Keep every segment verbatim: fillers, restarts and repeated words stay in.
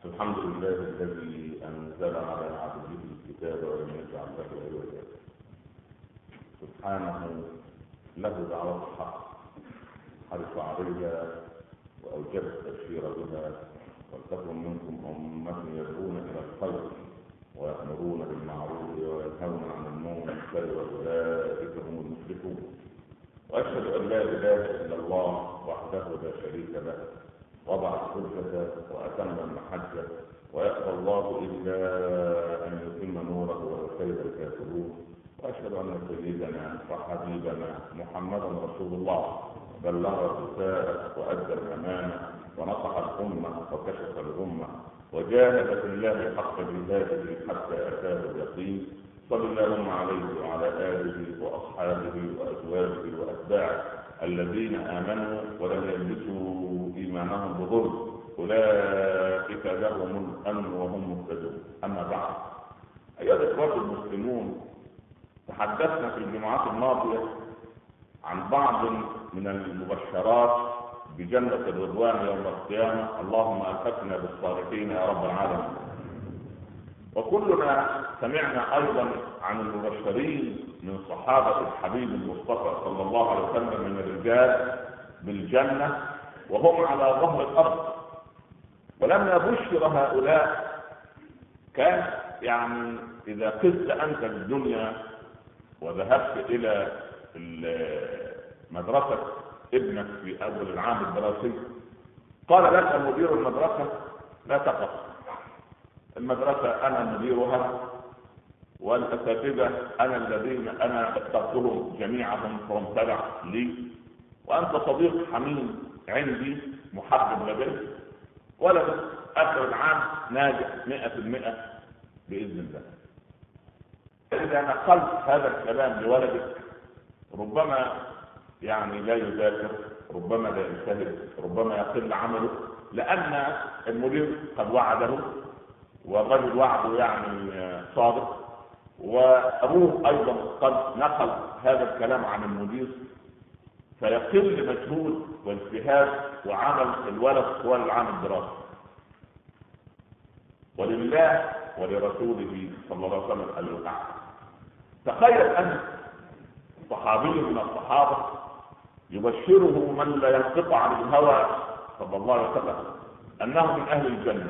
الحمد لله الذي أنزل على عبده الكتاب ولم يجعل له عوجا. سبحانه له دعوة الحق حرص عليها وأوجب التبشير بها، ولتكن منكم أمة يدعون إلى الخير ويأمرون بالمعروف وينهون عن المنكر وأولئك هم المفلحون. وأشهد أن لا إله إلا الله وحده لا شريك له، وضع الحجة وأتم المحجة، ويأبى الله إلا أن يتم نوره ولو كره الكافرون. وأشهد أن سيدنا وحبيبنا محمدا رسول الله بلغ الرسالة وأدى الأمانة ونصح الأمة وكشف الأمة وجاهد في الله حق جهاده حتى أتاه اليقين. صلى اللهم عليه وعلى آله وأصحابه وأزواجه وأتباعه الذين آمنوا ولم يلبسوا إيمانهم بظلم، أولئك لهم الأمن وهم مهتدون. أما بعد، أيها الإخوة المسلمون، تحدثنا في الجمعات الماضية عن بعض من المبشرات بجنة الرضوان يوم القيامة. اللهم ألحقنا بالصالحين يا رب العالمين. وكلنا سمعنا أيضا عن المبشرين من صحابة الحبيب المصطفى صلى الله عليه وسلم من الرجال بالجنة وهم على ظهر الأرض. ولما بشر هؤلاء كان يعني إذا قست أنت الدنيا وذهبت إلى مدرسة ابنك في أول العام الدراسي، قال لك مدير المدرسة لا تقف، المدرسة أنا مديرها والأساتذة أنا الذين أنا اخترتهم جميعهم فهم تبع لي، وأنت صديق حميم عندي محبب لدي، ولد آخر العام ناجح مئة في المئة بإذن الله. إذا نقلت هذا الكلام لولدك ربما يعني لا يذاكر، ربما لا يجتهد، ربما يقل عمله، لأن المدير قد وعده والرجل وعده يعني صادق، وأبوه أيضا قد نقل هذا الكلام عن المدير، فيقل مجهود واجتهاد وعمل الولد طوال العام الدراسي. ولله ولرسوله صلى الله عليه وسلم الوقع. تخيل أن صحابي من الصحابة يبشره من لا ينقطع عن الهوى صلى الله عليه وسلم أنه من أهل الجنة.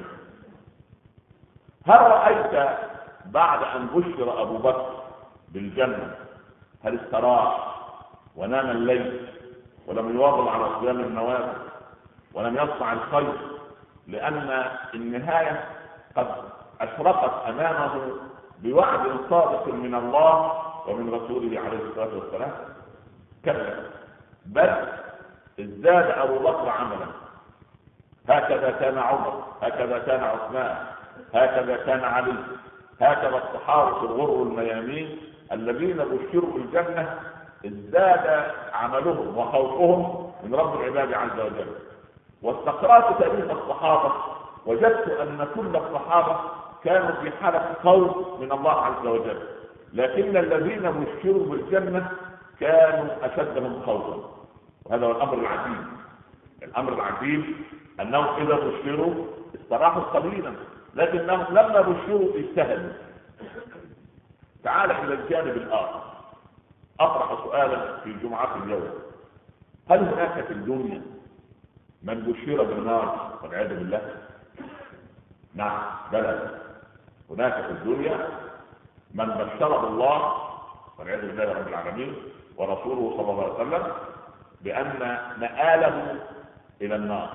هل رأيت بعد أن بشر أبو بكر بالجنة هل استراح ونام الليل ولم يواظب على صيام النوافل ولم يصنع الخير، لأن النهاية قد أشرقت أمامه بوعد صادق من الله ومن رسوله عليه الصلاة والسلام؟ كلا، بل ازداد أبو بكر عملا. هكذا كان عمر، هكذا كان عثمان، هكذا كان علي، هكذا الصحابة الغر الميامين الذين بشروا بالجنة ازداد عملهم وخوفهم من رب العباد عز وجل. واستقرأت تاريخ الصحابة وجدت أن كل الصحابة كانوا في حالة خوف من الله عز وجل، لكن الذين بشروا بالجنة كانوا أشدهم خوفا. وهذا هو الأمر العجيب. الأمر العجيب أنهم إذا بشروا استراحوا قليلا، لكنهم لما بشروا اجتهدوا. تعال إلى الجانب الآخر. أطرح سؤالا في جمعة اليوم: هل هناك في الدنيا من بشر بالنار والعياذ بالله؟ نعم، بلى، هناك في الدنيا من بشره الله والعياذ بالله رب العالمين ورسوله صلى الله عليه وسلم بأن مآله إلى النار.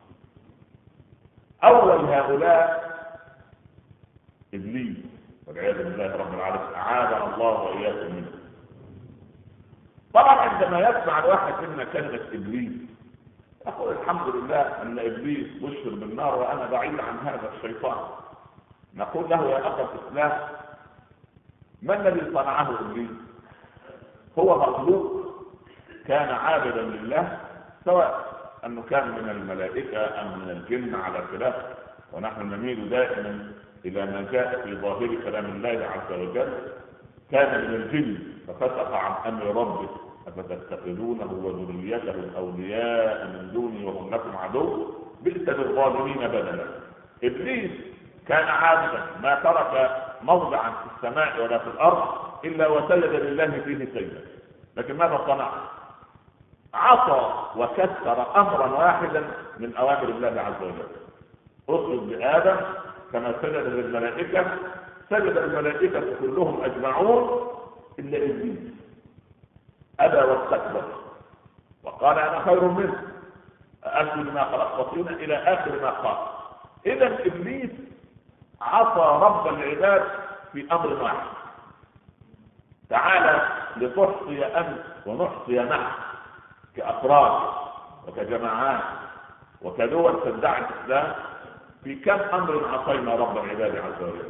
أول هؤلاء إبليس والعياذ بالله رب العالمين، أعاذنا الله وإياكم منه. طبعا عندما يسمع الواحد منا كلمة إبليس يقول الحمد لله أن إبليس بشر بالنار وأنا بعيد عن هذا الشيطان. نقول له يا أخي الإسلام، ما الذي صنعه إبليس؟ هو مخلوق كان عابدا لله، سواء أنه كان من الملائكة أم من الجن على خلاف، ونحن نميل دائما إلى ما جاء في ظاهر كلام الله عز وجل. كان من الجن ففسق عن أمر ربه أفتتخذونه وذريته أولياء من دوني وهم لكم عدو بئس للظالمين بدلا. ابليس كان عاجزا، ما ترك موضعا في السماء ولا في الارض الا وسجد لله فيه سجدا، لكن ماذا صنع؟ عصى وكسر امرا واحدا من اوامر الله عز وجل. اسجد لادم كما سجد للملائكه، سجد الملائكه كلهم اجمعون الا ابليس ابى واستكبر وقال انا خير منه اسجد ما خلقت طينا الى اخر ما قال. اذا ابليس عصى رب العباد في امر واحد. تعالى لتحصي انت ونحصي نحن كافراد وكجماعات وكدول تدعي الاسلام في كم امر عصينا رب العباد عز وجل.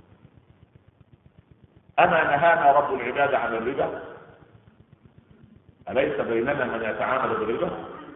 اما نهانا رب العباد عن الربا؟ اليس بيننا من يتعامل بالربا؟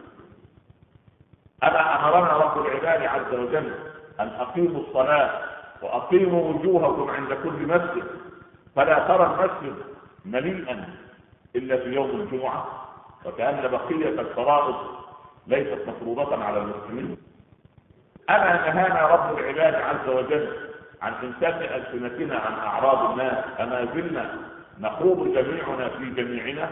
اما امرنا رب العباد عز وجل ان اقيموا الصلاه واقيموا وجوهكم عند كل مسجد فلا ترى المسجد مليئا الا في يوم الجمعه، وكأن بقيه الفرائض ليست مفروضه على المسلمين؟ اما نهانا رب العباد عز وجل عن امساك السنتنا عن اعراض الناس؟ اما زلنا نخوض جميعنا في جميعنا؟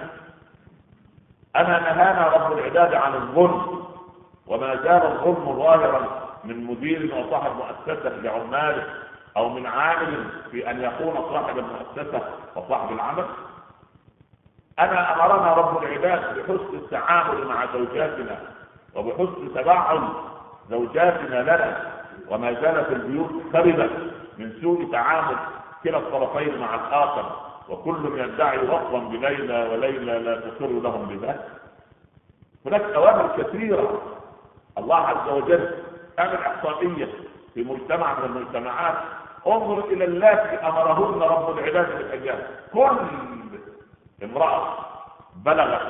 اما نهانا رب العباد عن الظلم وما زال الظلم ظاهرا من مدير وصاحب مؤسسه لعماله او من عامل في ان يكون صاحب المؤسسه وصاحب العمل؟ اما امرنا رب العباد بحسن التعامل مع زوجاتنا وبحسن تبعل زوجاتنا لنا، وما زالت البيوت خربت من سوء تعامل كلا الطرفين مع الاخر، وكل يدعي وصلا بليلى وليلى لا تقر لهم بذلك. هناك اوامر كثيره الله عز وجل اعمل احصائيه في مجتمع من المجتمعات، انظر الى اللاتي امرهن رب العباد بالاجيال. كل امراه بلغت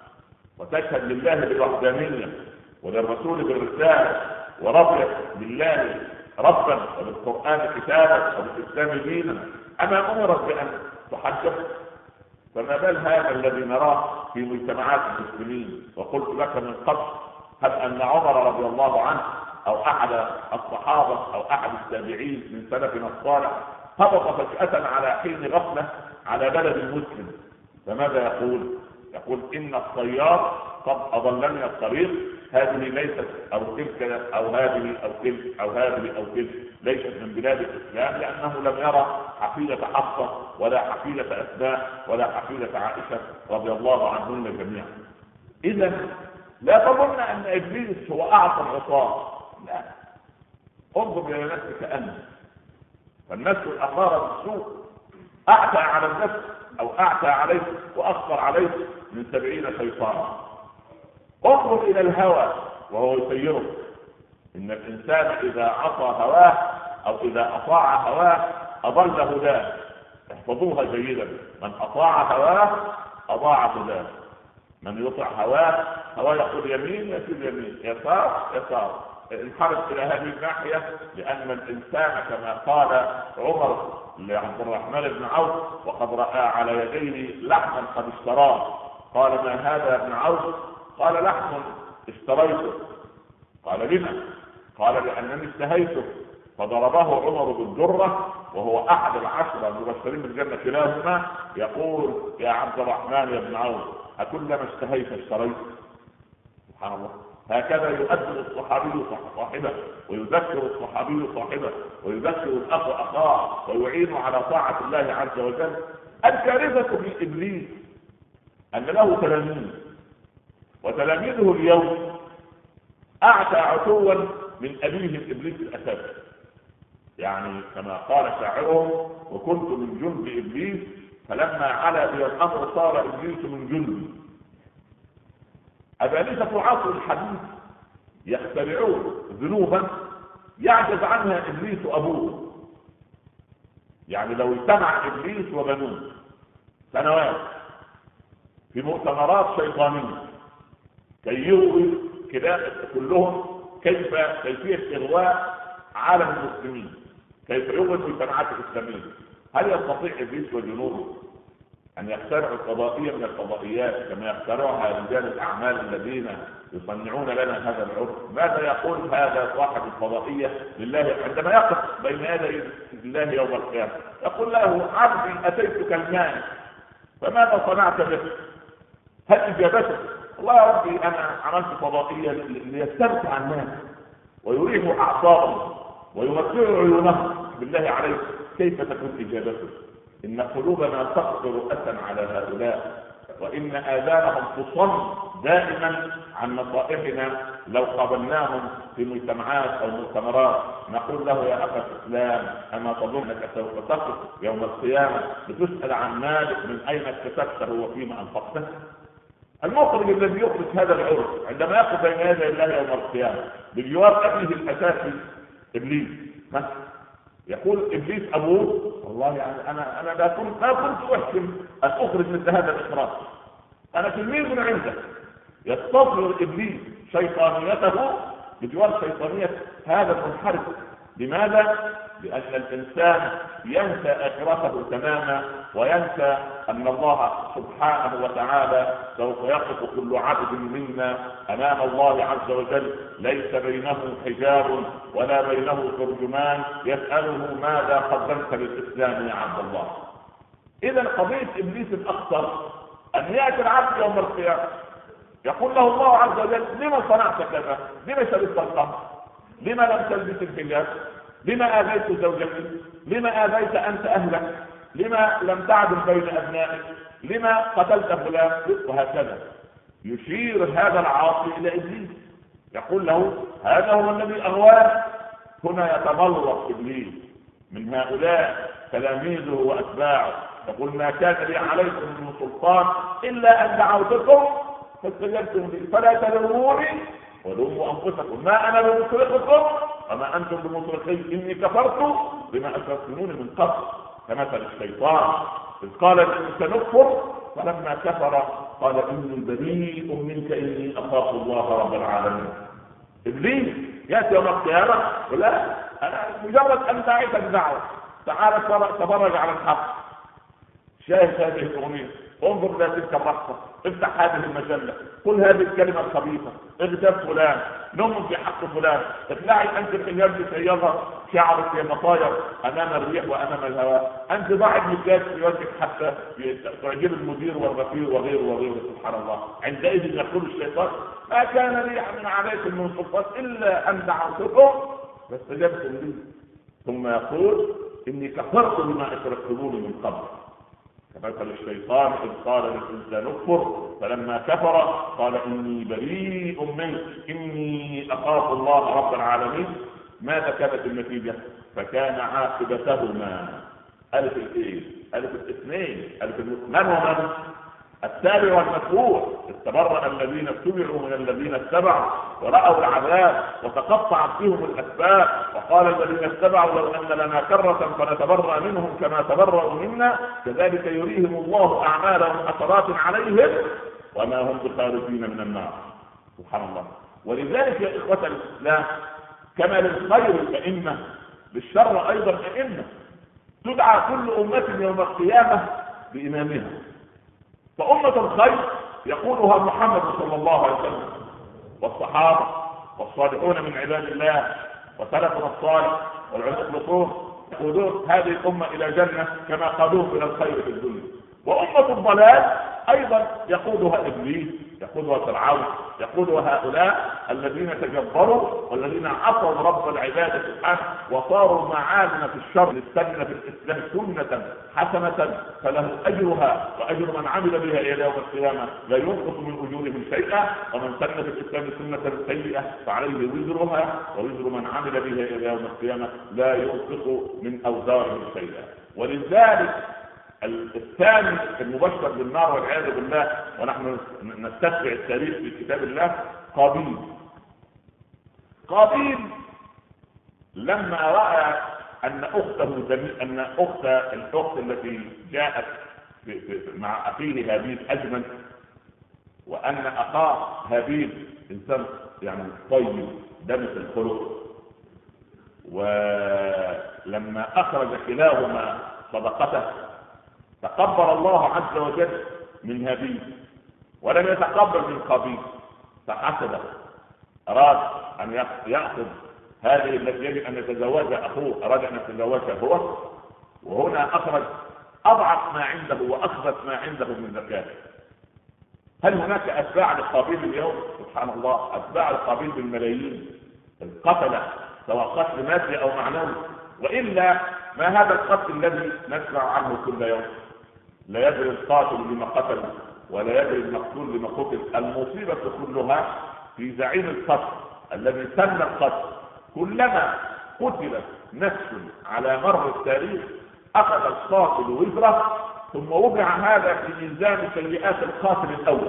وتشهد لله بالوحدانيه وللرسول بالرساله ورضيت بالله ربا وبالقران كتابا وبالاسلام دينا، اما امرت بان تحجب؟ فما بال هذا الذي نراه في مجتمعات المسلمين؟ وقلت لك من قبل هل ان عمر رضي الله عنه او احد الصحابه او احد التابعين من سلفنا الصالح هبط فجاه على حين غفله على بلد مسلم، فماذا يقول؟ يقول ان الصياد قد اضلني الطريق، هذه ليست او تلك او هذه او تلك او هذه او تلك ليست من بلاد الاسلام، لانه لم يرى حفيده حفصه ولا حفيده اسماء ولا حفيده عائشه رضي الله عنهن جميعا. اذا لا تظن ان ابليس هو اعظم عصاه، لا، انظر الى نفسك انت، فالنفس الاماره بالسوء اعتى على النفس او اعتى عليك واخطر عليك من سبعين شيطانا. انظر الى الهوى وهو يسيرك. ان الانسان اذا عصى هواه او اذا اطاع هواه اضل هداه. احفظوها جيدا، من اطاع هواه اضاع هداه. من يطع هواه، هواه يقول يمين يسير يمين، يسار يسار، انحرف الى هذه الناحيه، لان الانسان كما قال عمر لعبد الرحمن بن عوف وقد راى على يديه لحما قد اشتراه، قال ما هذا يا ابن عوف؟ قال لحم اشتريته. قال لما؟ قال لانني اشتهيته. فضربه عمر بالدره وهو احد العشره المبشرين بالجنه كلاهما، يقول يا عبد الرحمن يا ابن عوف اكلما اشتهيت اشتريت؟ سبحان الله. هكذا يؤدب الصحابي صاحبه ويذكر الصحابي صاحبه ويذكر الاخ اخاه ويعين على طاعه الله عز وجل. الكارثه في ابليس ان له تلاميذ، وتلاميذه اليوم اعتى عتوا من ابيهم ابليس الاساسي. يعني كما قال شاعرهم وكنت من جند ابليس فلما علا بي الامر صار ابليس من جندي. أبالسة عصر الحديث يخترعون ذنوبا يعجز عنها ابليس ابوه. يعني لو اجتمع ابليس وبنوه سنوات في مؤتمرات شيطانيه كي يروي كلهم كيف كيفيه اغواء عالم المسلمين، كيف يغوي المجتمعات الاسلاميه، هل يستطيع ابليس وجنوده أن يخترعوا فضائية من الفضائيات كما يخترعها رجال الأعمال الذين يصنعون لنا هذا العرف. ماذا يقول هذا صاحب الفضائية لله عندما يقف بين يدي الله يوم القيامة؟ يقول له: عبدي أتيتك المال فماذا صنعت به؟ هل إجابته: والله يا ربي أنا عملت فضائية ليستمتع الناس ويريح أعصابهم ويمتعوا عيونهم. بالله عليك كيف تكون إجابته؟ إن قلوبنا تقطر أسا على هؤلاء، وإن آذانهم تصم دائما عن نصائحنا. لو قابلناهم في مجتمعات أو مؤتمرات نقول له: يا أخي الإسلام، أما تظن أنك سوف تقف يوم القيامة لتسأل عن مالك من أين اكتسبته وفيما أنفقته؟ المخرج الذي يخرج هذا العرف عندما يقف بين يدي الله يوم القيامة بجوار أبيه الأساسي إبليس، يقول إبليس أبوه: والله يعني أنا أنا لا كنت ما كنت أحسن أن أخرج مثل هذا الإخراج، أنا تلميذ من عندك. يستصغر إبليس شيطانيته بجوار شيطانية هذا المنحرف. لماذا؟ لأن الإنسان ينسى آخرته تماما، وينسى أن الله سبحانه وتعالى سوف يقف كل عبد منا أمام الله عز وجل ليس بينه حجاب ولا بينه ترجمان يسأله: ماذا قدمت للإسلام يا عبد الله؟ إذا قضية إبليس الأخطر أن يأتي العبد يوم القيامة يقول له الله عز وجل: لما صنعت كذا؟ لما شربت الخمر؟ لما لم تلبس الحجاب؟ لما آذيت زوجتك؟ لما آذيت أنت أهلك؟ لما لم تعدل بين أبنائك؟ لما قتلت فلان؟ وهكذا يشير هذا العاصي إلى إبليس، يقول له: هذا هو الذي أغواه. هنا يتملص إبليس من هؤلاء تلاميذه وأتباعه، يقول: ما كان لي عليكم من سلطان إلا أن دعوتكم فاستجبتم لي فلا تلوموني ولوموا أنفسكم، ما أنا بمصرخكم وما أنتم بمصرخي، إني كفرت بما أشركتموني من قبل. كمثل الشيطان إذ قال إني سنكفر فلما كفر قال: إني بريء منك إني أخاف الله رب العالمين. إبليس يأتي يوم القيامة ولا أنا مجرد أن دعيت الدعوة، تعال تفرج على الحق، شاهد هذه الأغنية، انظر إلى تلك الرقصة، افتح هذه المجلة، قل هذه الكلمة الخبيثة، اغتاب فلان، نم في حق فلان، اطلعي أنت الحجاب لسيظهر شعرك يتطاير أمام الريح وأمام الهواء، أنت ضع المكياج في وجهك حتى تعجب المدير والرفيق وغيره وغيره. سبحان الله. عندئذ يقول الشيطان: ما كان لي من عليكم من سلطان إلا أن دعوتكم فاستجبتم لي. ثم يقول: إني كفرت بما أشركتموني من قبل. كمثل الشيطان إذ قال للإنسان اكفر فلما كفر قال: إني بريء منك إني أخاف الله رب العالمين. ماذا كانت النتيجة؟ فكان عاقبتهما ألف الإيه؟ ألف الاثنين، ألف من ومن؟ التابع والمتبوع. استبرأ الذين اتبعوا من الذين اتبعوا ورأوا العذاب وتقطعت فيهم الأسباب، وقال الذين اتبعوا: لو أن لنا كرة فنتبرأ منهم كما تبرأوا منا كذلك يريهم الله أعمالهم حسرات عليهم وما هم بخارجين من النار. سبحان الله. ولذلك يا إخوة الإسلام كما للخير أئمة للشر أيضا أئمة، تدعى كل أمة يوم القيامة بإمامها. فأمة الخير يقولها محمد صلى الله عليه وسلم والصحابة والصالحون من عباد الله وسلفنا الصالح والمخلصون، يقودون هذه الأمة إلى جنة كما قادوهم إلى الخير في الدنيا. وأمة الضلال أيضا يقودها إبليس، يقودها فرعون، يقودها هؤلاء الذين تجبروا والذين عصوا رب العباد سبحانه وصاروا معالم في الشر. استنى في الإسلام سنة حسنة فله أجرها وأجر من عمل بها إلى يوم القيامة لا ينقص من أجورهم شيئا، ومن سن في الإسلام سنة سيئة فعليه وزرها ووزر من عمل بها إلى يوم القيامة لا ينقص من أوزارهم شيئا. ولذلك الثاني المبشر بالنار والعياذ بالله، ونحن نستتبع التاريخ في كتاب الله، قابيل. قابيل لما رأى أن أخته أن أخت الأخت التي جاءت مع أخيه هابيل أجمل، وأن أخاه هابيل إنسان يعني طيب دمث الخلق، ولما أخرج كلاهما صدقته تقبل الله عز وجل من هابيل ولم يتقبل من قابيل فحسده، أراد أن يأخذ هذه التي يجب أن يتزوجها أخوه، أراد أن يتزوجها هو، وهنا أخرج أضعف ما عنده وأخبث ما عنده من زكاته. هل هناك أتباع لقابيل اليوم؟ سبحان الله، أتباع لقابيل بالملايين، القتلة سواء قتل مادي أو معنوي، وإلا ما هذا القتل الذي نسمع عنه كل يوم؟ لا يدري القاتل لما قتل ولا يدري المقتول لما قتل. المصيبة كلها في زعيم القتل الذي سن القتل. كلما قتلت نفس على مر التاريخ أخذ القاتل وزره ثم وضع هذا في ميزان سيئات القاتل الأول،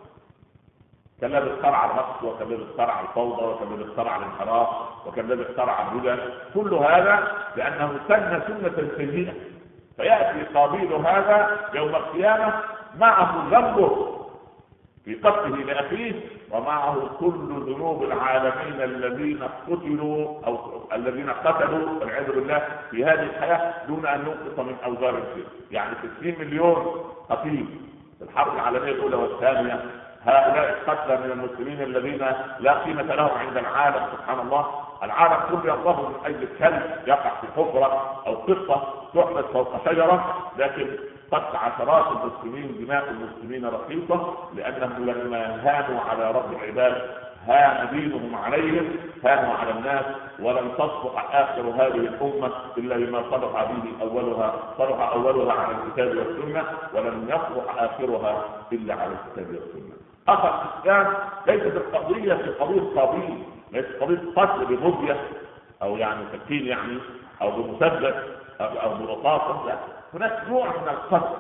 كالذي اخترع الرقص وكالذي اخترع الفوضى وكالذي اخترع الانحراف وكالذي اخترع الهدى، كل هذا لأنه سن سنة سيئة. فيأتي قابيل هذا يوم القيامة معه ذنبه في قتله لأخيه ومعه كل ذنوب العالمين الذين قتلوا أو الذين قتلوا والعياذ بالله في هذه الحياة دون أن ينقص من أوزار الشرك. يعني ستين مليون قتيل في الحرب العالمية الأولى والثانية، هؤلاء القتلى من المسلمين الذين لا قيمة لهم عند العالم. سبحان الله، العالم كله ينضم من أجل كلب يقع في حفرة أو قطة تحدث فوق شجرة، لكن قتل عشرات المسلمين، دماء المسلمين رخيصة، لأنهم لما هانوا على رب العباد هان دينهم عليهم، هانوا على الناس، ولم تصلح آخر هذه الأمة إلا بما صلح به أولها، صلح أولها على الكتاب والسنة، ولم يصلح آخرها إلا على الكتاب والسنة. أخذ الإسلام ليست القضية في قضية قابيل، ليست قضية قتل بمضية أو يعني سكين يعني أو بمسدس أو برصاص، لا، هناك نوع من القتل.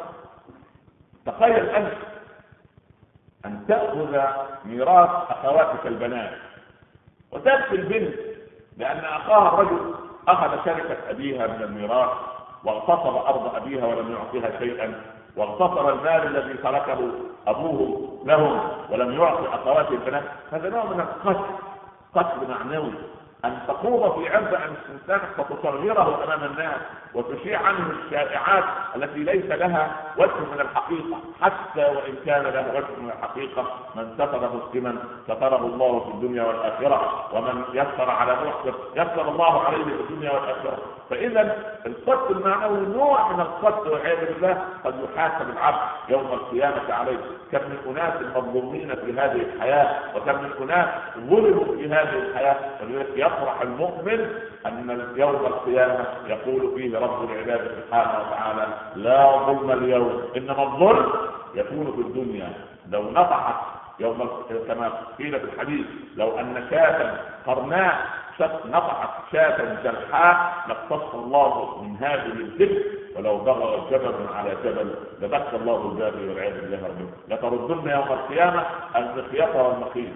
تخيل أنت أن تأخذ ميراث أخواتك البنات وتبكي البنت لأن أخاها الرجل أخذ شركة أبيها من الميراث واغتصب أرض أبيها ولم يعطيها شيئا، واغتصب المال الذي تركه أبوه لهم ولم يعطي أخوات البنات. هذا نوع من القتل، قتل معنوي، أن تخوض في عرض عن الإنسان فتصغره أمام الناس وتشيع عنه الشائعات التي ليس لها وجه من الحقيقة، حتى وإن كان لها وجه من الحقيقة. من ستر مسلما ستره الله في الدنيا والآخرة، ومن يسر على محسن يسر الله عليه في الدنيا والآخرة. فإذا القتل المعنوي نوع من القتل والعياذ بالله قد يحاسب العبد يوم القيامة عليه. كم من أناس مظلومين في هذه الحياة وكم من أناس ظلموا في هذه الحياة. ولذلك يفرح المؤمن أن يوم القيامة يقول فيه رب العباد سبحانه وتعالى: لا ظلم اليوم، إنما الظلم يكون في الدنيا. لو نطحت يوم كما قيل في الحديث: لو أن شاة قرناء نطحت شاة جرحاء لاقتص الله من هذه الذئب، ولو بغى جبل على جبل لبكى الله الباغي والعياذ بالله ربنا. لتردن يوم القيامة المخيط والمخيط.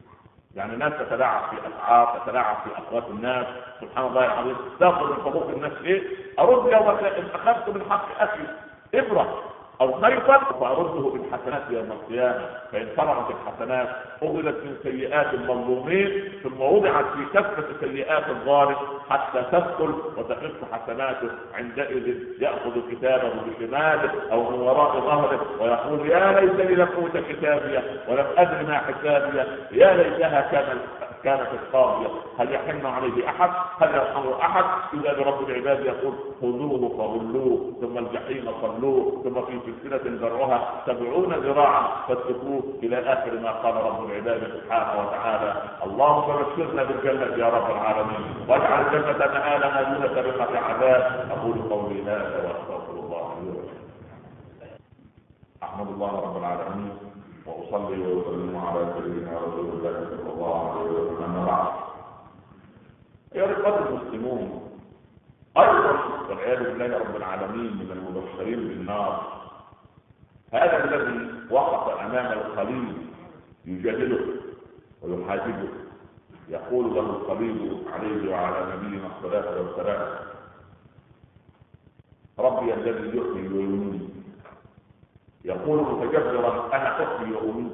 يعني الناس تتلاعب في اسعار، تتلاعب في اقوات الناس، سبحان الله العظيم، تاخذ من حقوق الناس ايه؟ ارد يوم اخذت من حق اخي ابره او خيطا فارده بالحسنات يوم القيامه، فان فرغت الحسنات اخذت من سيئات المظلومين ثم وضعت في كفه سيئات الظالم حتى تثقل وتخف حسناته. عندئذ ياخذ كتابه بشماله او من وراء ظهره ويقول: يا ليتني لم اوت كتابيه ولم ادر ما حسابيه، يا ليتها كانت كانت القاضية. هل يحن عليه احد؟ هل يرحمه احد؟ اذا برب العباد يقول: خذوه فغلوه ثم الجحيم صلوه ثم في سلسلة ذرعها سبعون ذراعا فاتركوه الى اخر ما قال رب العباد سبحانه وتعالى. اللهم بشرنا بالجنة يا رب العالمين، واجعل الجنة مآلنا دون سابقة عذاب. اقول قولي هذا واستغفر الله لي ولكم. احمد الله رب العالمين واصلي واسلم على سيدنا رسول الله صلى الله عليه وسلم. اما بعد، يا رفقة المسلمون، ايضا والعياذ بالله رب العالمين من المبشرين بالنار هذا الذي وقف امام الخليل يجادله ويحاسبه، يقول له الخليل عليه وعلى نبينا الصلاه والسلام: ربي الذي يحيي ويميت. يقول متجبرا: انا احيي واميت.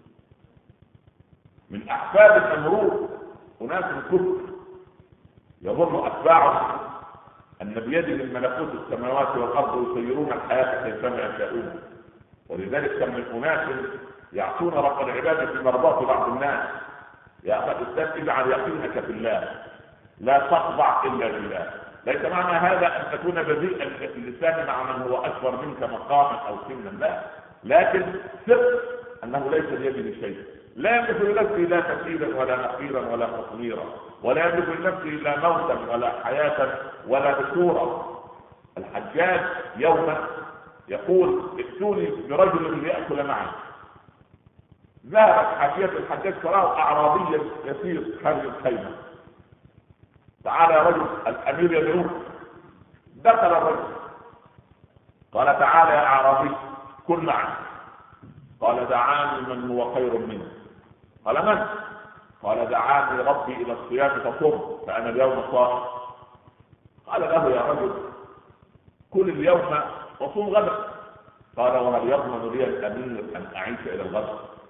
من احفاد النمرود اناس كفر يظن اتباعه ان بيده من ملكوت السماوات والارض يسيرون الحياه كيفما يشاءون. ولذلك كم من اناس يعصون رب العباد في مرضات بعض الناس. يا اخي الاستاذ اجعل يقينك في الله، لا تخضع الا لله. ليس معنى هذا ان تكون بذيء اللسان مع من هو اكبر منك مقاما او سنا، لا، لكن ثق انه ليس بيده شيء. لا يملك لنفسه لا كثيرا ولا نقيرا ولا تصويرا، ولا يملك لنفسه لا موتا ولا حياه ولا نشورا. الحجاج يوما يقول ائتوني برجل ليأكل معي. ذهبت حاشية الحجاج فراه اعرابيا يسير خارج الخيمه. تعال يا رجل، الامير يدعوك. دخل الرجل قال تعال يا اعرابي كن معي. قال دعاني من هو خير منه. قال من؟ قال دعاني ربي الى الصيام فصم فانا اليوم صائم. قال له يا رجل كل اليوم وصوم غدا. قال وهل يضمن لي الامير ان اعيش الى الغد؟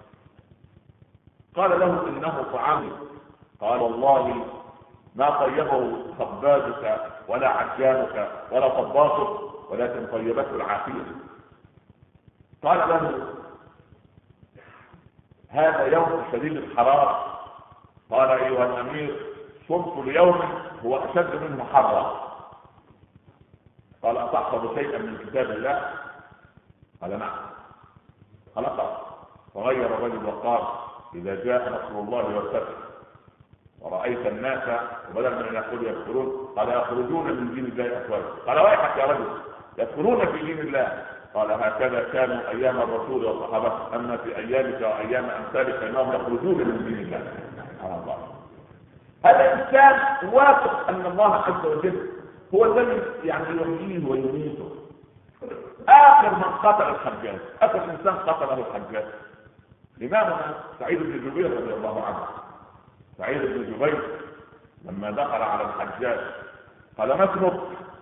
قال له انه طعامي. قال والله ما طيبه خبازك ولا عجانك ولا طباخك، ولكن طيبته العافيه. قال له هذا يوم شديد الحراره. قال ايها الامير صمت ليوم هو اشد منه حرا. قال اتحفظ شيئا من كتاب الله؟ قال نعم. قال اقرأ. فغير الرجل وقال اذا جاء نصر الله والفتح ورأيت الناس وبدل من يقول يدخلون قال يخرجون من دين الله أفواجا. قال ويحك يا رجل يدخلون في دين الله. قال هكذا كانوا ايام الرسول والصحابه، اما في ايامك وايام امثالك فانهم يخرجون من دين الله. سبحان الله. هذا الانسان واثق ان الله عز وجل هو الذي يعني يحييه ويميته. اخر من قتل الحجاج، اخر انسان قتله الحجاج امامنا سعيد بن جبير رضي الله عنه. سعيد بن جبير لما دخل على الحجاج قال ما اسمك؟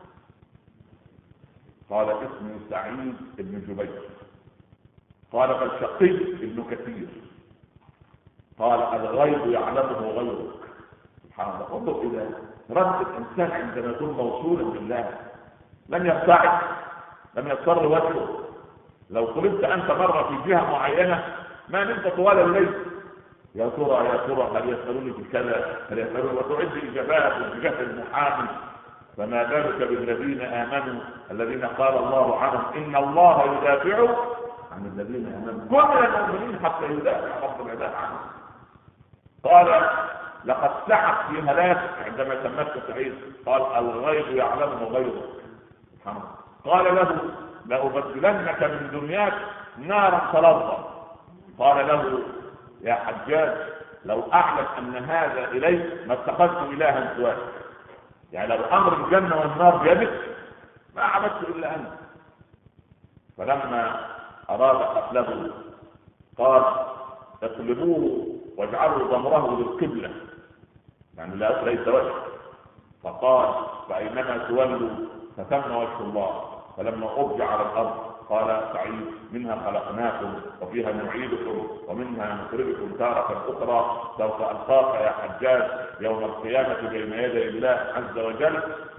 قال اسمي سعيد بن جبير. قال بل شقي ابن كثير. قال الغيب يعلمه غيرك. سبحان الله. انظر الى رد الانسان عندما يكون موصولا بالله، لم يبتعد، لم يضطر وجهه. لو طلبت انت مره في جهه معينه ما نمت طوال الليل، يا ترى يا ترى هل يسالوني بكذا، هل يسالوني، وتعد اجابات واتجاه المحامي. فما بالك بالذين امنوا الذين قال الله عنهم ان الله يدافع عن الذين امنوا. كل المؤمنين حتى يدافع رب العباد عنهم. قال لقد سعت في هلاك عندما تمت سعيد. قال الغيب يعلمه غيرك. سبحان الله. قال له لأبدلنك من دنياك نارا تلظى. قال له يا حجاج لو اعلم ان هذا اليك ما اتخذت الها سواك. يعني لو امر الجنه والنار بيدك ما عبدت الا انت. فلما اراد قتله قال اقلبوه واجعلوا ظهره للقبله، يعني لا ليس وجه. فقال فاينما تولوا فثم وجه الله. فلما ارجع على الارض قال سعيد منها خلقناكم وفيها نعيدكم ومنها نخرجكم تارة أخرى. سوف ألقاك يا حجاج يوم القيامة بين يدي الله عز وجل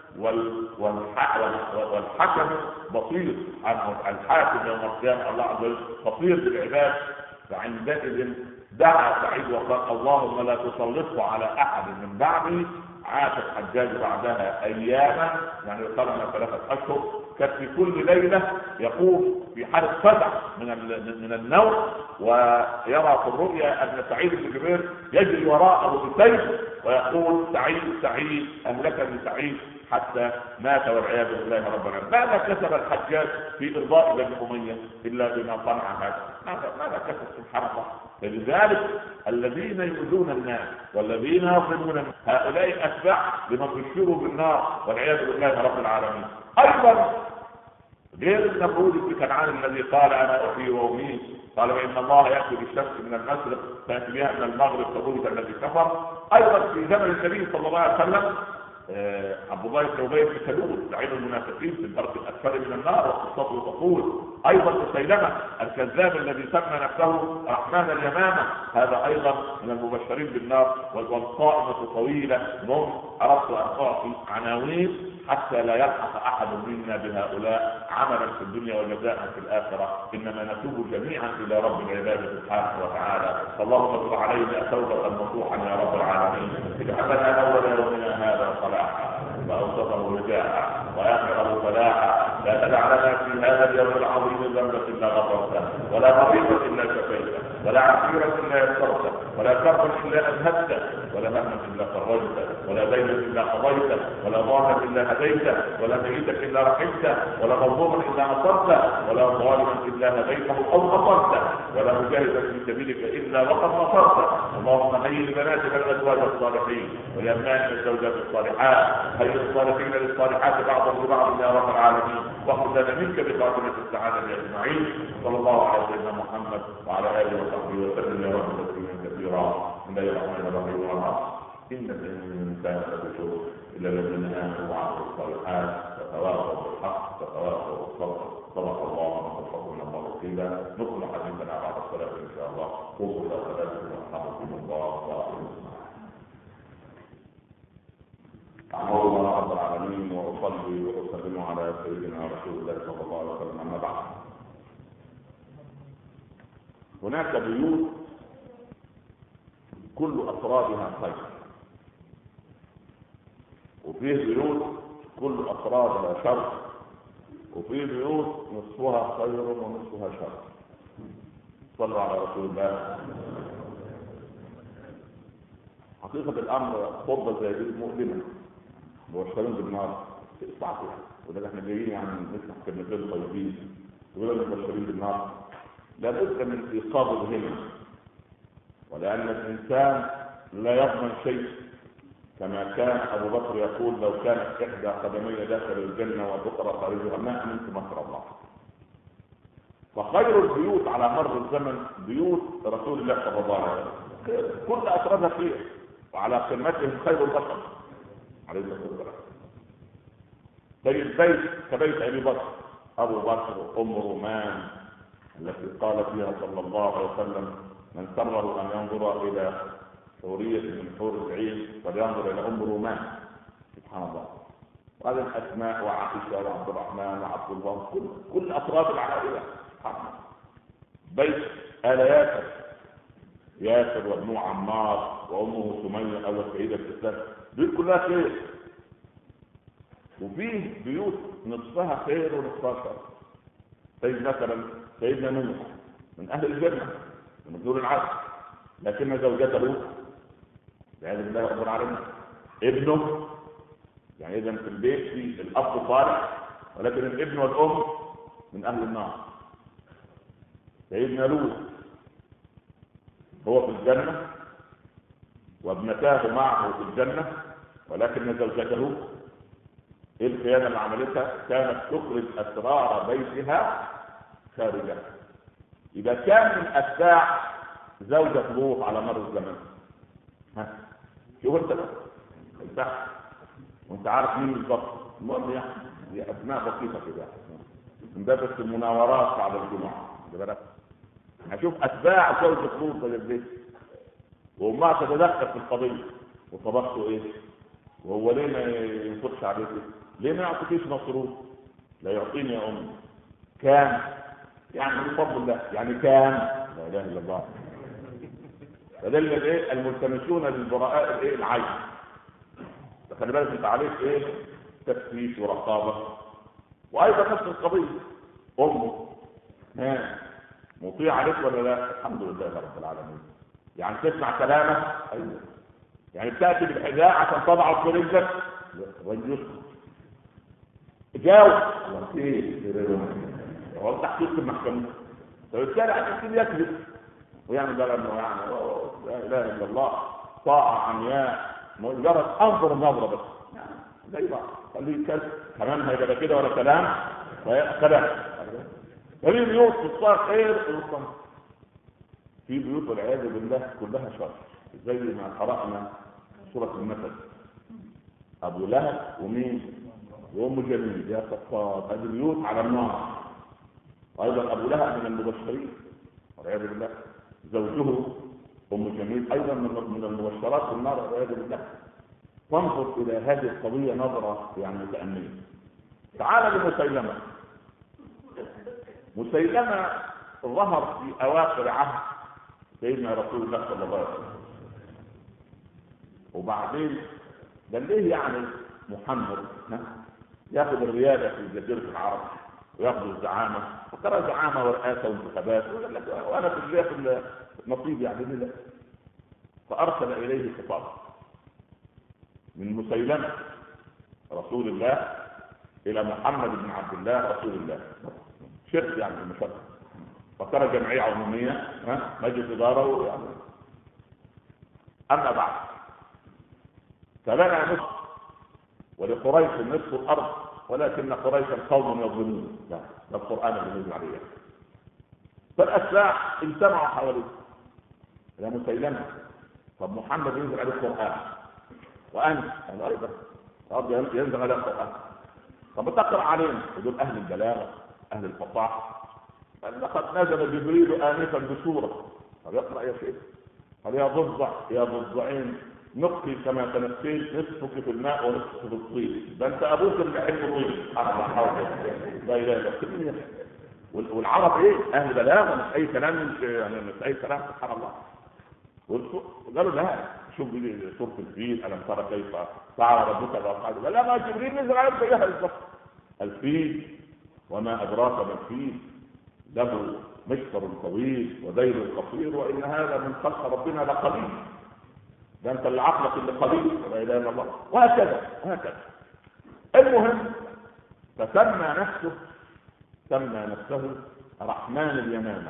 والحكم بصير عنه. الحاكم يوم القيامة الله عز وجل بصير بالعباد. فعندئذ دعا سعيد وقال اللهم لا تسلطه على أحد من بعدي. عاش الحجاج بعدها أياما، يعني قرن ثلاثة أشهر. كان في كل ليلة يقوم في حالة فزع من من النوم، ويرى في الرؤيا أن سعيد بن جبير يجري وراءه بسيف ويقول سعيد سعيد أهلكني سعيد، حتى مات والعياذ بالله رب العالمين. ماذا كسب الحجاج في إرضاء بني أمية إلا بما صنع هذا؟ ماذا كسب؟ سبحان الله. فلذلك الذين يؤذون الناس والذين يظلمون هؤلاء أتباع لمن بشروا بالنار والعياذ بالله رب العالمين. أيضا غير النمرود في كنعان الذي قال أنا أحيي وأميت، قال وإن الله يأتي بالشمس من المشرق فيأتي بها من المغرب فبهت الذي كفر. أيضا في زمن النبي صلى الله عليه وسلم عبد الله بن ابي بن سلول زعيم المنافقين في الدرك الاسفل من النار وقصته تقول ايضا مسيلمه الكذاب الذي سمى نفسه رحمن اليمامه هذا ايضا من المبشرين بالنار. والقائمه طويله هم اردت ان اعطي عناوين حتى لا يلحق احد منا بهؤلاء عملا في الدنيا وجزاء في الاخره. انما نتوب جميعا الى رب العباد سبحانه وتعالى. اللهم تب علينا توبه نصوحا يا رب العالمين. اجعلنا اول يومنا هذا صلاحا واوسطه نجاحا واخره فلاحا. لا تدع لنا في هذا اليوم العظيم ذنبا الا غفرته ولا مريضا الا شفيته ولا عسيرا الا يسرته ولا كربا الا اذهبته ولا هما الا فرجته ولا دينا الا قضيته ولا ضالا الا هديته ولا ميتا الا رحمته ولا مظلوما الا نصرته ولا ظالما الا هديته او نصرته ولا مجاهدا في سبيلك الا وقد نصرته. اللهم هيئ لبناتك الازواج الصالحين ولابنائك الزوجات الصالحات. هيئ الصالحين للصالحات بعضهم لبعض يا رب العالمين. واخذ لنا منك بخاتمه السعاده اجمعين. صلى الله على سيدنا محمد وعلى اله وصحبه وسلم يا رب تسليما كثيرا. بسم الله الرحمن الرحيم. ان الانسان لكفور الا الذين امنوا وعملوا الصالحات وتواصوا بالحق وتواصوا بالصبر. صدق الله وصدقنا الله كذا. نكمل حديثنا بعد الصلاه ان شاء الله. قوموا الى صلاتكم ورحمكم الله وبركاته. أحمد الله رب العالمين وأصلي وأسلم على سيدنا رسول الله صلى الله عليه وسلم. أما بعد، هناك بيوت كل أفرادها خير، وفيه بيوت كل أفرادها شر، وفيه بيوت نصفها خير ونصفها شر. صلوا على رسول الله. حقيقة الأمر خطبة زي دي مؤلمة، مبشرين بالنار صعب يعني. وده احنا جايين يعني نسمع كلمتين طيبين يقولوا المبشرين بالنار. لابد من ايقاظ الهمم، ولان الانسان لا يضمن شيء. كما كان ابو بكر يقول لو كانت احدى قدمي داخل الجنه والاخرى خارجها ما امنت مكر الله. فخير البيوت على مر الزمن بيوت رسول الله صلى الله عليه وسلم، كل افرادها خير، وعلى قمتهم خير البشر عليه الصلاه والسلام. طيب بيت كبيت ابي بكر، ابو بكر ام رومان التي قال فيها صلى الله عليه وسلم من سره ان ينظر الى حوريه من حور العين فلينظر الى ام رومان. سبحان الله. وهذا الاسماء وعائشه وعبد الرحمن وعبد الله كل كل افراد العائله. سبحان الله. بيت ال ياسر، ياسر وابنه عمار وامه سميه اول سيده الاسلام، بيوت كلها خير. وفيه بيوت نصفها خير ونصفها شر. طيب مثلا سيدنا نوح من اهل الجنه من دور العدل، لكن زوجته بعياذ بالله رب العالمين ابنه، يعني اذا في البيت في الاب صالح ولكن الابن والام من اهل النار. سيدنا لوط هو في الجنه وابنتاه معه في الجنه، ولكن زوجته ايه الخيانه اللي عملتها؟ كانت تخرج اسرار بيتها خارجها. اذا كان من اتباع زوجة لوط على مر الزمن، ها شوف انت البحث وانت عارف مين بالظبط. المهم يعني هي اسماء بسيطه كده من باب المناورات بعد الجمعه. بالك هشوف اتباع زوجة لوط في البيت وامها تتدخل في القضيه وطبخته ايه؟ وهو ليه ما ينفقش عليك؟ ليه ما يعطيكيش مصروف؟ لا يعطيني يا امي. كان يعني من فضل الله، يعني كان لا اله الا الله. فدل الايه الملتمسون للبراء الايه العين. خلي بالك انت عليك ايه؟ تفتيش ورقابه. وايضا نفس القضيه امه ها مطيع عليك ولا لا؟ الحمد لله رب العالمين. يعني تسمع كلامه؟ ايوه. يعني تاتي بالحذاء عشان تضعه في رجلك؟ الرجل يسكت. جاوب. ايه؟ هو تحقيق في المحكمه. فبالتالي عشان يكذب ويعمل ده انه يعني لا اله الا الله طاعه عمياء مجرد انظر النظره بس زي بعض. خليه كذب كمان هيبقى كده ولا كلام كلام. ففي بيوت نصها خير ونصها في بيوت والعياذ بالله كلها شر، زي ما قرانا سوره المثل ابو لهب ومين؟ وام جميل. يا صفات، هذه بيوت على النار. وايضا ابو لهب من المبشرين والعياذ بالله، زوجه ام جميل ايضا من المبشرات بالنار والعياذ بالله. فانظر الى هذه القضيه نظره يعني متأنية. تعال لمسيلمه. مسيلمه ظهر في اواخر عهد سيدنا رسول الله صلى الله عليه وسلم. وبعدين ده ليه يعني محمد ياخذ الرياده في جزيره العرب وياخذ الزعامه، وترى زعامه ورئاسه وانتخابات وانا في البيت نصيب يعني لا. فارسل اليه خطابا من مسيلمه رسول الله الى محمد بن عبد الله رسول الله، شرك يعني المشرك. وترى جمعيه عموميه مجلس اداره يعني. اما بعد، فلنا نصف ولقريش نصف الارض ولكن قريشا قوم يظلمون. لا، ده القران اللي نزل عليه. فالاتباع اجتمعوا حواليه يا مسيلمه. طب محمد ينزل عليه القران وانت انا ايضا رب ينزل عليه القران، طب تقرا علينا. ودول اهل البلاغه اهل الفصاحه. لقد نزل جبريل انفا بسوره. طب يقرا يا شيخ. قال يا ضفدع يا ضفدعين نقي كما تنقيت، نصفك في الماء ونصفك في الطين. ده انت ابوك اللي بيحب الطين. لا اله الا الله. والعرب ايه؟ اهل بلاغه، مش اي كلام، مش يعني مش اي كلام. سبحان الله. قالوا لا، شوف سوره الفيل الم ترى كيف فعل ربك باصحاب. لا ما جبريل نزل عليك بها بالظبط. الفيل وما ادراك ما الفيل، له مشفر طويل وذيل قصير، وان هذا من خلق ربنا لقليل. ده انت اللي عقلك اللي قليل. لا اله الا الله. وهكذا وهكذا. المهم، فسمى نفسه سمى نفسه رحمن اليمامه.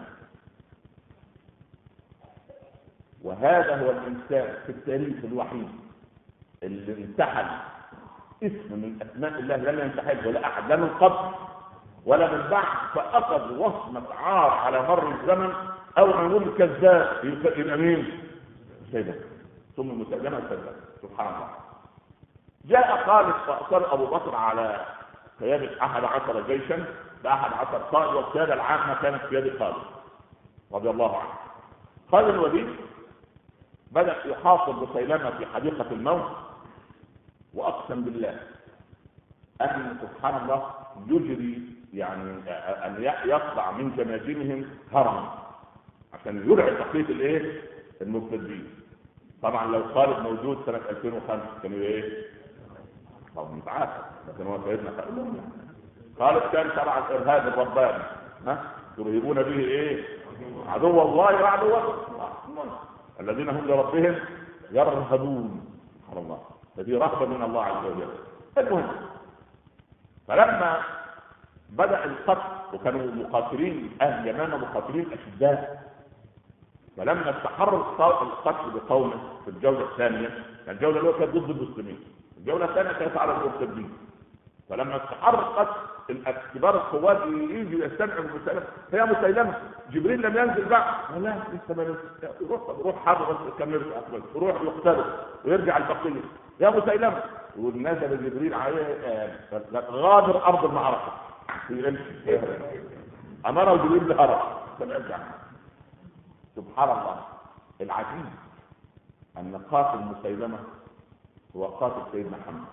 وهذا هو الانسان في التاريخ الوحيد اللي انتحل اسم من اسماء الله لم ينتحل ولا احد، لا من قبل ولا من بعد، فاخذ وصمه عار على مر الزمن. او نقول كذاب يبقى مين؟ سيدنا ثم مسلمه الكذاب. سبحان الله. جاء خالد فاصر ابو بكر على قياده احد عشر جيشا باحد عشر قائد، والقياده العامه كانت في يد خالد رضي الله عنه. خالد الوليد بدأ يحاصر مسيلمة في حديقة الموت، وأقسم بالله أن سبحان الله يجري يعني أن يطلع من جماجمهم هرم عشان يرعب بقية الإيه؟ المرتدين. طبعا لو خالد موجود سنة ألفين وخمسة كانوا إيه؟ طبعا متعافى، لكن هو سيدنا خالد. خالد كان شرع الإرهاب الرباني، ها؟ يرهبون به إيه؟ عدو الله وعدو الله الذين هم لربهم يرهبون. سبحان الله. هذه رهبة من الله عز وجل. المهم، فلما بدأ القتل، وكانوا مقاتلين اهل اليمامة مقاتلين اشداء، فلما استحر القتل بقومه في الجولة الثانية، الجولة الأولى كانت ضد المسلمين، الجولة الثانية كانت على المرتدين. فلما استحر القتل، كبار القوات يجي يستمعوا المسألة. هي مسيلمة جبريل لم ينزل بعد، لا لسه ما نزل. يروح يروح حرب بس كمل اقبل، يروح يقتل ويرجع البقية. يا مسيلمة، ونزل جبريل عليه غادر ارض المعركة امره جبريل بهرب. سبحان الله. العجيب ان قاتل مسيلمة هو قاتل سيدنا حمزة.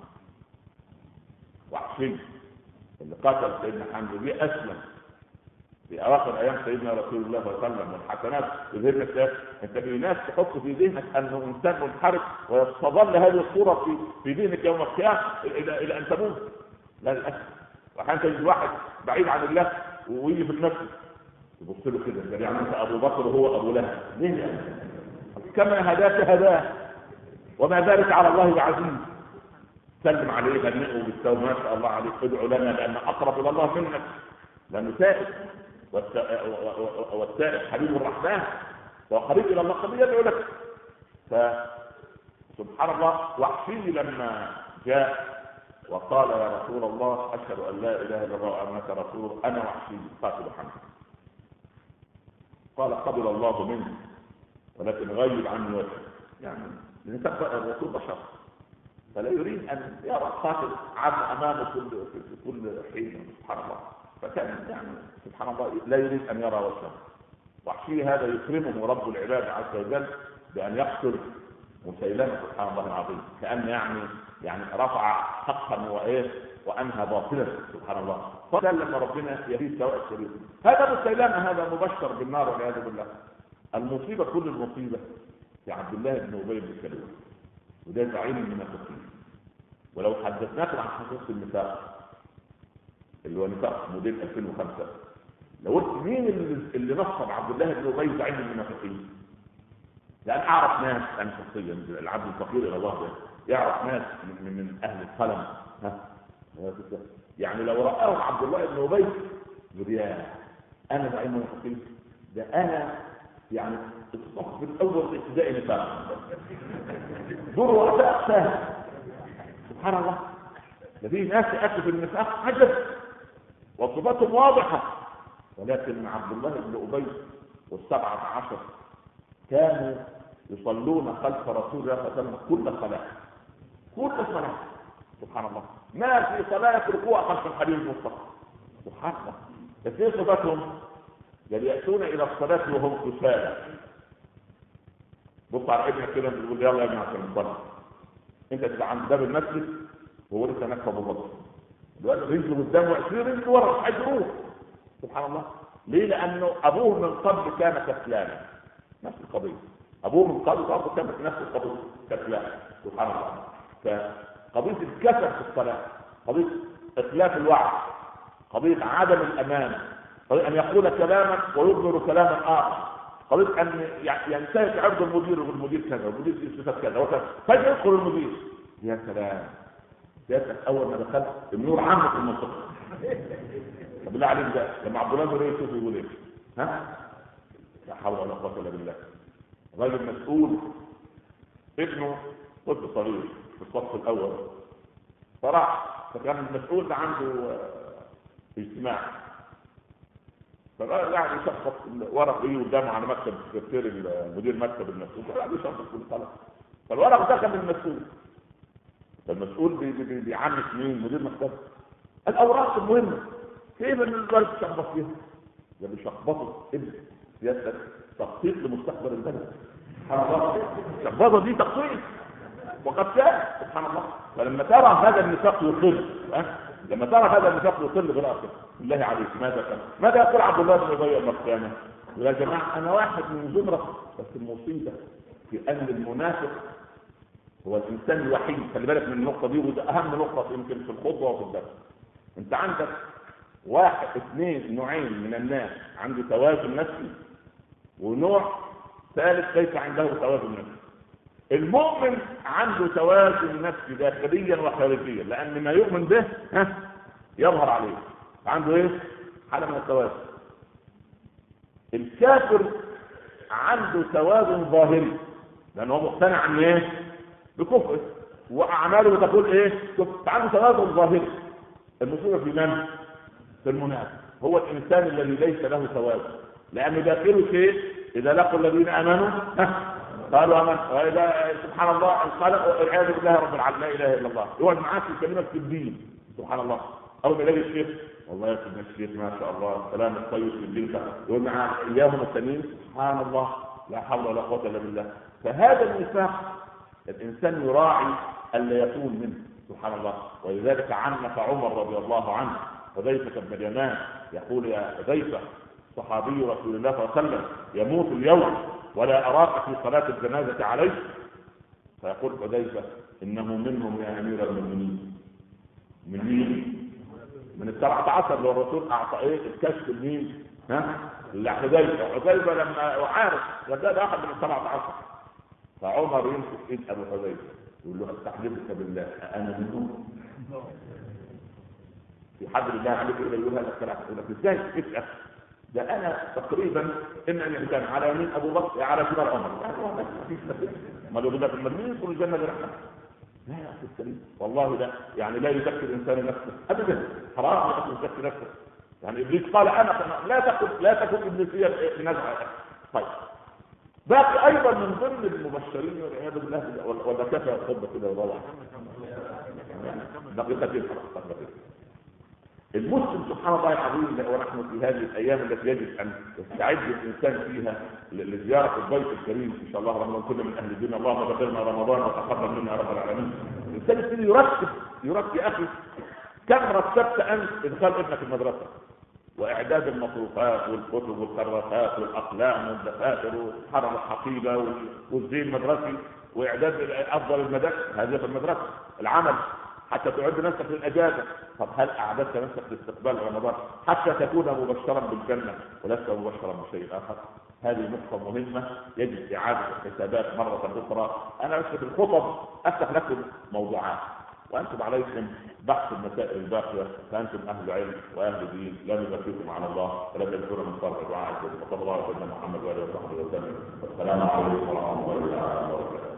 وحشي اللي قاتل سيدنا حمزة دي اسلم في اواخر ايام سيدنا رسول الله صلى الله عليه وسلم، والحسنات يظهرن السيف. انت بناس تحط في ذهنك انه انسان منحرف ويستظل هذه الصوره في في ذهنك يوم القيامه الى الى ان تموت. لا للاسف. واحيانا تجد واحد بعيد عن الله ويجي في النفس يبص له كده، يعني انت ابو بكر وهو ابو لهب ليه يعني؟ كما هداك هداه وما ذلك على الله بعزيز. سلم عليه، هنئه بالتوبه، ما شاء الله عليك، ادعو لنا لان اقرب الى الله منك، لانه تائب، والتائب حبيب الرحمن وقريب الى الله، قد يدعو لك. فسبحان الله. وحشي لما جاء وقال يا رسول الله اشهد ان لا اله الا الله وانك رسول، انا وحشي قاتل حمزه. قال قبل الله مني ولكن غيب عني وجهه، يعني الانسان الرسول بشر، فلا يريد ان يرى القاتل عاد امامه كل في كل حين، سبحان الله. فكان يعني سبحان الله لا يريد ان يرى وجهه. وحشي هذا يكرمه رب العباد عز وجل بان يقتل مسيلمة سبحان الله العظيم، كأن يعني يعني رفع حقا وايه وانهى باطلا سبحان الله. فكان لما ربنا يهديه سواء السبيل. هذا مسيلمة هذا مبشر بالنار والعياذ بالله. المصيبة كل المصيبة في عبد الله بن ابي بن سلول، وده زعيم المنافقين. ولو حدثناكم عن حقيقة النفاق اللي هو نفاق موديل ألفين وخمسة، لو قلت مين اللي, اللي نصب عبد الله بن ابي زعيم المنافقين؟ لأن أعرف ناس أنا شخصيا العبد الفقير إلى الله ده يعرف ناس من, من أهل القلم، ها يعني لو رآهم عبد الله بن أبي يقول يا أنا زعيم المنافقين، ده أنا يعني الصف الأول ابتدائي نفاق دور وقتها سهل سبحان الله. ده في ناس أكتب النفاق عجب وصفاتهم واضحة، ولكن عبد الله بن أبي والسبعة عشر كانوا يصلون خلف رسول الله صلى الله عليه وسلم كل صلاة كل صلاة سبحان الله. ما في صلاة ركوع خلف الحبيب المصطفى سبحان الله. بس ايه صفاتهم؟ يعني يأتون إلى الصلاة وهم كسالى. بص على ابنك كده بيقول يلا يا ابني عشان نصلي، انت تبقى عند باب المسجد وهو لسه نكفى بالبطن دلوقتي رجله قدامه عشرين رجل ورا مش عايز يروح سبحان الله. ليه؟ لأنه أبوه من قبل كان كسلانا، نفس القضية. أبوه من قبل برضه كانت نفس القضية كسلان سبحان الله. فقضية الكسل في الصلاة، قضية إخلاف الوعد، قضية عدم الأمان، قضية أن يقول كلاما ويظهر كلاما آخر، قضية أن ينتهك عرض المدير والمدير كذا والمدير يستفاد كذا وكذا، فجأة يدخل المدير يا سلام جاتك أول ما دخلت النور عام في المنطقة. طب بالله عليك ده لما عبد الله بن يوسف يقول إيه؟ ها؟ لا حول ولا قوة إلا بالله. راجل مسؤول ابنه طفل صغير في الصف الاول، فراح فكان المسؤول ده عنده اجتماع، فقال قاعد يشخص الورق ايه قدامه على مكتب السكرتير المدير مكتب المسؤول، قاعد يشخص كل طلب. فالورق ده كان المسؤول، فالمسؤول بيعنف مين؟ مدير مكتب. الاوراق المهمه كيف ان الولد يشخبط فيها؟ ده بيشخبطوا ابن سيادتك تخطيط لمستقبل البلد سبحان الله. الشخبطه دي تخطيط وقد كان سبحان الله. فلما ترى هذا النفاق يقل أه؟ لما ترى هذا النفاق يقل بالآخر بالله عليك ماذا كان؟ ماذا يقول عبد الله بن ابي يوم القيامه؟ يا جماعه انا واحد من زمره، بس المصيبه في ان المنافق هو الانسان الوحيد. خلي بالك من النقطه دي، وده اهم نقطه يمكن في الخطبه وفي الدرس. انت عندك واحد اثنين نوعين من الناس، عنده توازن نفسي، ونوع ثالث ليس عنده توازن نفسي. المؤمن عنده توازن نفسي داخليا وخارجيا، لان ما يؤمن به ها يظهر عليه، عنده ايه؟ حاله من التوازن. الكافر عنده توازن ظاهري لانه هو مقتنع عن ايه؟ بكفر واعماله بتقول ايه؟ كفر. عنده توازن ظاهري. المصيبه في من؟ في المنافق. هو الانسان الذي ليس له توازن، لانه داخله شيء اذا لقوا الذين امنوا قالوا امن، واذا سبحان الله قال والعياذ بالله رب العالمين لا اله الا الله، يقعد معاك يكلمك في الدين سبحان الله. اول ما يلاقي الشيخ والله يا سيدنا الشيخ ما شاء الله كلام الطيب في الدين، يقول معاه اياهم التانيين سبحان الله لا حول ولا قوه الا بالله. فهذا النفاق الانسان يراعي الا يكون منه سبحان الله. ولذلك عنف عمر رضي الله عنه حذيفه بن اليمان يقول يا حذيفه صحابي رسول الله صلى الله عليه وسلم يموت اليوم ولا أراك في صلاة الجنازة عليه، فيقول حذيفة إنه منهم يا أمير المؤمنين. من مين؟ من السبعة عشر اللي الرسول أعطى إيه الكشف لمين؟ ها؟ لحذيفة. حذيفة لما وعارف ده أحد من السبعة عشر، فعمر يمسك إيد أبو حذيفة يقول له أستحلفك بالله أنا منهم؟ في حد الله عليك إلا يقول هذا الكلام، يقول لك إزاي؟ اسأل. ده انا تقريبا ان الانسان على يمين ابو بكر على شمال عمر، ما لو بدا في المدينه يدخل الجنه برحمه. لا يا اخي الكريم والله ده يعني لا يزكي الانسان نفسه ابدا، حرام ان يزكي نفسه. يعني ابليس قال انا لا تكن لا تكن ابليسيا بنزعه. طيب باقي ايضا من ضمن المبشرين والعياذ بالله، ولا كفى الخطبه كده وضوح دقيقتين خلاص. المسلم سبحان الله العظيم ونحن في هذه الايام التي يجب ان يستعد الانسان فيها لزياره الضيف الكريم ان شاء الله، رمضان كنا من اهل الدين، اللهم بلغنا رمضان وتقبل منا رب العالمين. الانسان يبتدي يرتب يرتب يا اخي، كم رتبت انت ادخال ابنك المدرسه واعداد المصروفات والكتب والكراسات والاقلام والدفاتر وحرم الحقيبه والزي المدرسي واعداد افضل المدارس هذه في المدرسه، العمل حتى تعد نفسك للاجازه. طب هل اعددت نفسك لاستقبال رمضان حتى تكون مبشرا بالجنه ولست مبشرا بشيء اخر؟ هذه نقطه مهمه يجب اعاده الحسابات مره اخرى. انا بس في الخطب افتح لكم موضوعات وانتم عليكم بحث المسائل الباقيه، فانتم اهل علم واهل دين لا نزكيكم على الله ولا تذكروا من صالح دعائكم. وصلى الله على سيدنا محمد واله وصحبه وسلم. والسلام عليكم ورحمه الله وبركاته.